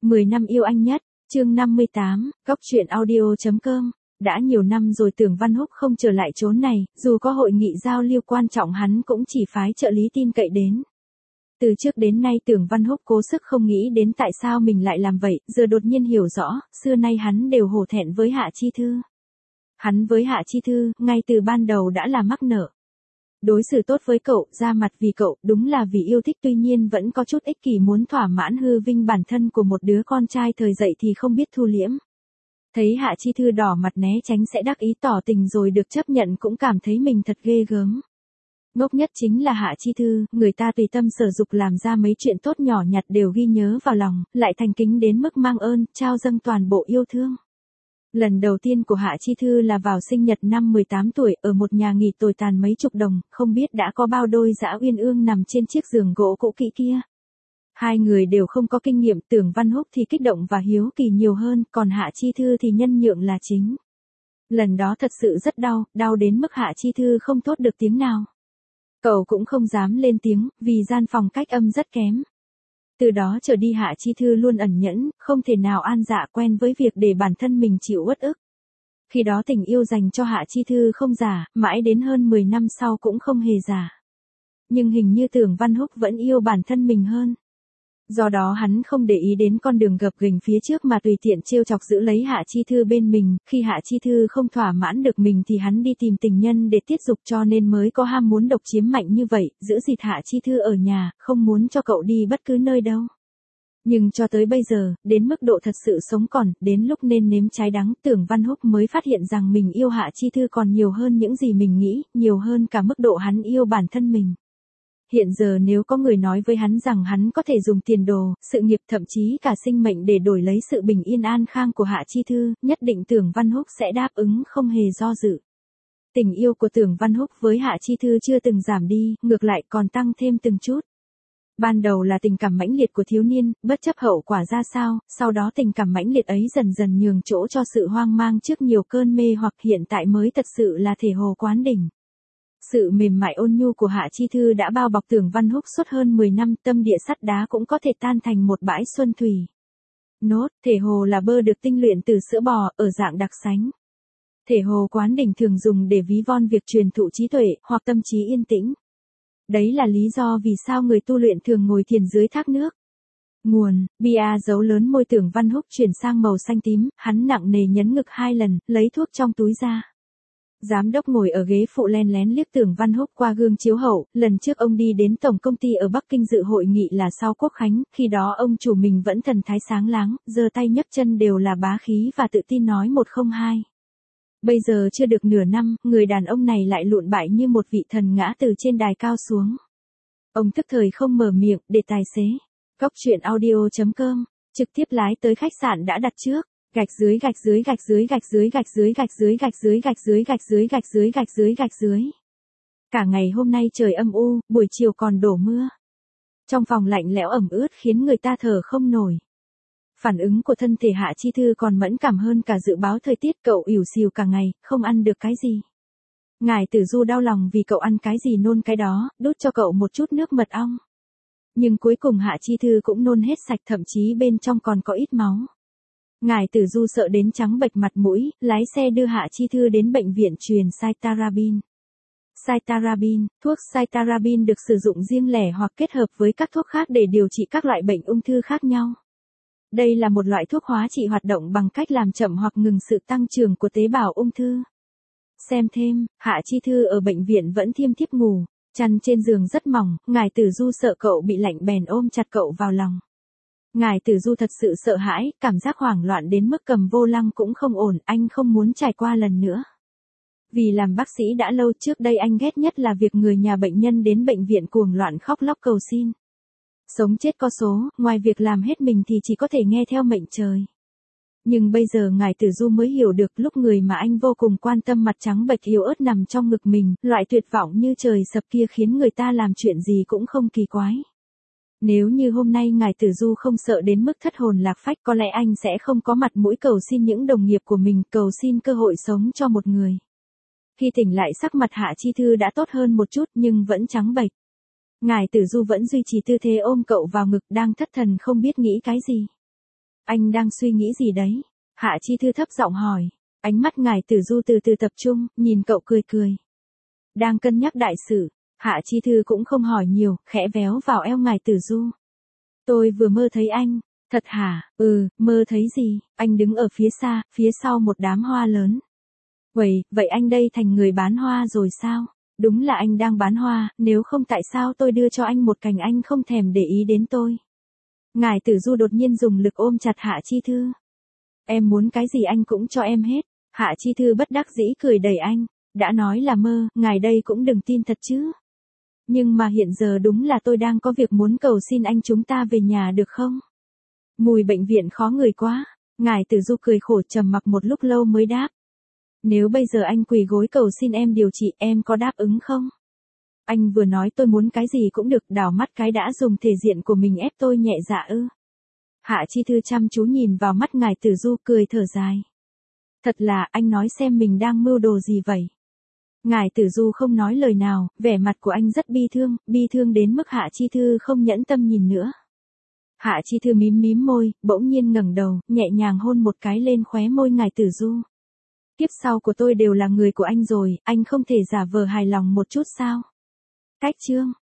10 năm yêu anh nhất, chương 58, góc truyện audio.com. Đã nhiều năm rồi Tưởng Văn Húc không trở lại chốn này, dù có hội nghị giao lưu quan trọng hắn cũng chỉ phái trợ lý tin cậy đến. Từ trước đến nay Tưởng Văn Húc cố sức không nghĩ đến tại sao mình lại làm vậy, giờ đột nhiên hiểu rõ, xưa nay hắn đều hổ thẹn với Hạ Chi Thư. Hắn với Hạ Chi Thư, ngay từ ban đầu đã là mắc nợ. Đối xử tốt với cậu, ra mặt vì cậu, đúng là vì yêu thích, tuy nhiên vẫn có chút ích kỷ muốn thỏa mãn hư vinh bản thân của một đứa con trai thời dậy thì không biết thu liễm. Thấy Hạ Chi Thư đỏ mặt né tránh sẽ đắc ý tỏ tình rồi được chấp nhận cũng cảm thấy mình thật ghê gớm. Ngốc nhất chính là Hạ Chi Thư, người ta tùy tâm sở dục làm ra mấy chuyện tốt nhỏ nhặt đều ghi nhớ vào lòng, lại thành kính đến mức mang ơn, trao dâng toàn bộ yêu thương. Lần đầu tiên của Hạ Chi Thư là vào sinh nhật năm 18 tuổi, ở một nhà nghỉ tồi tàn mấy chục đồng, không biết đã có bao đôi dã uyên ương nằm trên chiếc giường gỗ cũ kỹ kia. Hai người đều không có kinh nghiệm, Tưởng Văn Húc thì kích động và hiếu kỳ nhiều hơn, còn Hạ Chi Thư thì nhân nhượng là chính. Lần đó thật sự rất đau, đau đến mức Hạ Chi Thư không thốt được tiếng nào. Cậu cũng không dám lên tiếng, vì gian phòng cách âm rất kém. Từ đó trở đi Hạ Chi Thư luôn ẩn nhẫn, không thể nào an dạ quen với việc để bản thân mình chịu uất ức. Khi đó tình yêu dành cho Hạ Chi Thư không giả, mãi đến hơn 10 năm sau cũng không hề giả. Nhưng hình như Tưởng Văn Húc vẫn yêu bản thân mình hơn. Do đó hắn không để ý đến con đường gập ghềnh phía trước mà tùy tiện trêu chọc giữ lấy Hạ Chi Thư bên mình, khi Hạ Chi Thư không thỏa mãn được mình thì hắn đi tìm tình nhân để tiết dục, cho nên mới có ham muốn độc chiếm mạnh như vậy, giữ gìn Hạ Chi Thư ở nhà, không muốn cho cậu đi bất cứ nơi đâu. Nhưng cho tới bây giờ, đến mức độ thật sự sống còn, đến lúc nên nếm trái đắng, Tưởng Văn Húc mới phát hiện rằng mình yêu Hạ Chi Thư còn nhiều hơn những gì mình nghĩ, nhiều hơn cả mức độ hắn yêu bản thân mình. Hiện giờ nếu có người nói với hắn rằng hắn có thể dùng tiền đồ, sự nghiệp thậm chí cả sinh mệnh để đổi lấy sự bình yên an khang của Hạ Chi Thư, nhất định Tưởng Văn Húc sẽ đáp ứng không hề do dự. Tình yêu của Tưởng Văn Húc với Hạ Chi Thư chưa từng giảm đi, ngược lại còn tăng thêm từng chút. Ban đầu là tình cảm mãnh liệt của thiếu niên, bất chấp hậu quả ra sao, sau đó tình cảm mãnh liệt ấy dần dần nhường chỗ cho sự hoang mang trước nhiều cơn mê hoặc hiện tại mới thật sự là thể hồ quán đỉnh. Sự mềm mại ôn nhu của Hạ Chi Thư đã bao bọc Tưởng Văn Húc suốt hơn 10 năm, tâm địa sắt đá cũng có thể tan thành một bãi xuân thủy. Nốt, thể hồ là bơ được tinh luyện từ sữa bò, ở dạng đặc sánh. Thể hồ quán đỉnh thường dùng để ví von việc truyền thụ trí tuệ, hoặc tâm trí yên tĩnh. Đấy là lý do vì sao người tu luyện thường ngồi thiền dưới thác nước. Nguồn, bia dấu lớn môi Tưởng Văn Húc chuyển sang màu xanh tím, hắn nặng nề nhấn ngực 2 lần, lấy thuốc trong túi ra. Giám đốc ngồi ở ghế phụ len lén liếc Tưởng Văn Húc qua gương chiếu hậu, lần trước ông đi đến tổng công ty ở Bắc Kinh dự hội nghị là sau Quốc Khánh, khi đó ông chủ mình vẫn thần thái sáng láng, giơ tay nhấc chân đều là bá khí và tự tin nói 102. Bây giờ chưa được nửa năm, người đàn ông này lại lụn bại như một vị thần ngã từ trên đài cao xuống. Ông tức thời không mở miệng, để tài xế. Góc truyện audio.com, trực tiếp lái tới khách sạn đã đặt trước. Gạch dưới gạch dưới gạch dưới gạch dưới gạch dưới gạch dưới gạch dưới gạch dưới gạch dưới gạch dưới gạch dưới gạch dưới. Cả ngày hôm nay trời âm u, buổi chiều còn đổ mưa. Trong phòng lạnh lẽo ẩm ướt khiến người ta thở không nổi. Phản ứng của thân thể Hạ Chi Thư còn mẫn cảm hơn cả dự báo thời tiết, cậu ỉu xìu cả ngày, không ăn được cái gì. Ngài Tử Du đau lòng vì cậu ăn cái gì nôn cái đó, đút cho cậu một chút nước mật ong. Nhưng cuối cùng Hạ Chi Thư cũng nôn hết sạch, thậm chí bên trong còn có ít máu. Ngài Tử Du sợ đến trắng bệch mặt mũi, lái xe đưa Hạ Chi Thư đến bệnh viện truyền Cytarabin. Cytarabin, thuốc Cytarabin được sử dụng riêng lẻ hoặc kết hợp với các thuốc khác để điều trị các loại bệnh ung thư khác nhau. Đây là một loại thuốc hóa trị hoạt động bằng cách làm chậm hoặc ngừng sự tăng trưởng của tế bào ung thư. Xem thêm, Hạ Chi Thư ở bệnh viện vẫn thiêm thiếp ngủ, chăn trên giường rất mỏng, Ngài Tử Du sợ cậu bị lạnh bèn ôm chặt cậu vào lòng. Ngài Tử Du thật sự sợ hãi, cảm giác hoảng loạn đến mức cầm vô lăng cũng không ổn, anh không muốn trải qua lần nữa. Vì làm bác sĩ đã lâu, trước đây anh ghét nhất là việc người nhà bệnh nhân đến bệnh viện cuồng loạn khóc lóc cầu xin. Sống chết có số, ngoài việc làm hết mình thì chỉ có thể nghe theo mệnh trời. Nhưng bây giờ Ngài Tử Du mới hiểu được lúc người mà anh vô cùng quan tâm mặt trắng bệch yếu ớt nằm trong ngực mình, loại tuyệt vọng như trời sập kia khiến người ta làm chuyện gì cũng không kỳ quái. Nếu như hôm nay Ngài Tử Du không sợ đến mức thất hồn lạc phách, có lẽ anh sẽ không có mặt mũi cầu xin những đồng nghiệp của mình, cầu xin cơ hội sống cho một người. Khi tỉnh lại sắc mặt Hạ Chi Thư đã tốt hơn một chút nhưng vẫn trắng bệch. Ngài Tử Du vẫn duy trì tư thế ôm cậu vào ngực, đang thất thần không biết nghĩ cái gì. Anh đang suy nghĩ gì đấy? Hạ Chi Thư thấp giọng hỏi. Ánh mắt Ngải Tử Du từ từ tập trung, nhìn cậu cười cười. Đang cân nhắc đại sự. Hạ Chi Thư cũng không hỏi nhiều, khẽ véo vào eo Ngải Tử Du. Tôi vừa mơ thấy anh. Thật hả? Mơ thấy gì? Anh đứng ở phía xa, phía sau một đám hoa lớn. Vậy anh đây thành người bán hoa rồi sao? Đúng là anh đang bán hoa, nếu không tại sao tôi đưa cho anh một cành anh không thèm để ý đến tôi. Ngải Tử Du đột nhiên dùng lực ôm chặt Hạ Chi Thư. Em muốn cái gì anh cũng cho em hết. Hạ Chi Thư bất đắc dĩ cười đẩy anh. Đã nói là mơ, ngài đây cũng đừng tin thật chứ. Nhưng mà hiện giờ đúng là tôi đang có việc muốn cầu xin anh chúng ta về nhà được không? Mùi bệnh viện khó ngửi quá. Ngải Tử Du cười khổ trầm mặc một lúc lâu mới đáp. Nếu bây giờ anh quỳ gối cầu xin em điều trị em có đáp ứng không? Anh vừa nói tôi muốn cái gì cũng được, đảo mắt cái đã dùng thể diện của mình ép tôi nhẹ dạ ư. Hạ Chi Thư chăm chú nhìn vào mắt Ngải Tử Du cười thở dài. Thật là anh nói xem mình đang mưu đồ gì vậy? Ngải Tử Du không nói lời nào, vẻ mặt của anh rất bi thương đến mức Hạ Chi Thư không nhẫn tâm nhìn nữa. Hạ Chi Thư mím môi, bỗng nhiên ngẩng đầu, nhẹ nhàng hôn một cái lên khóe môi Ngải Tử Du. Kiếp sau của tôi đều là người của anh rồi, anh không thể giả vờ hài lòng một chút sao? Cách chương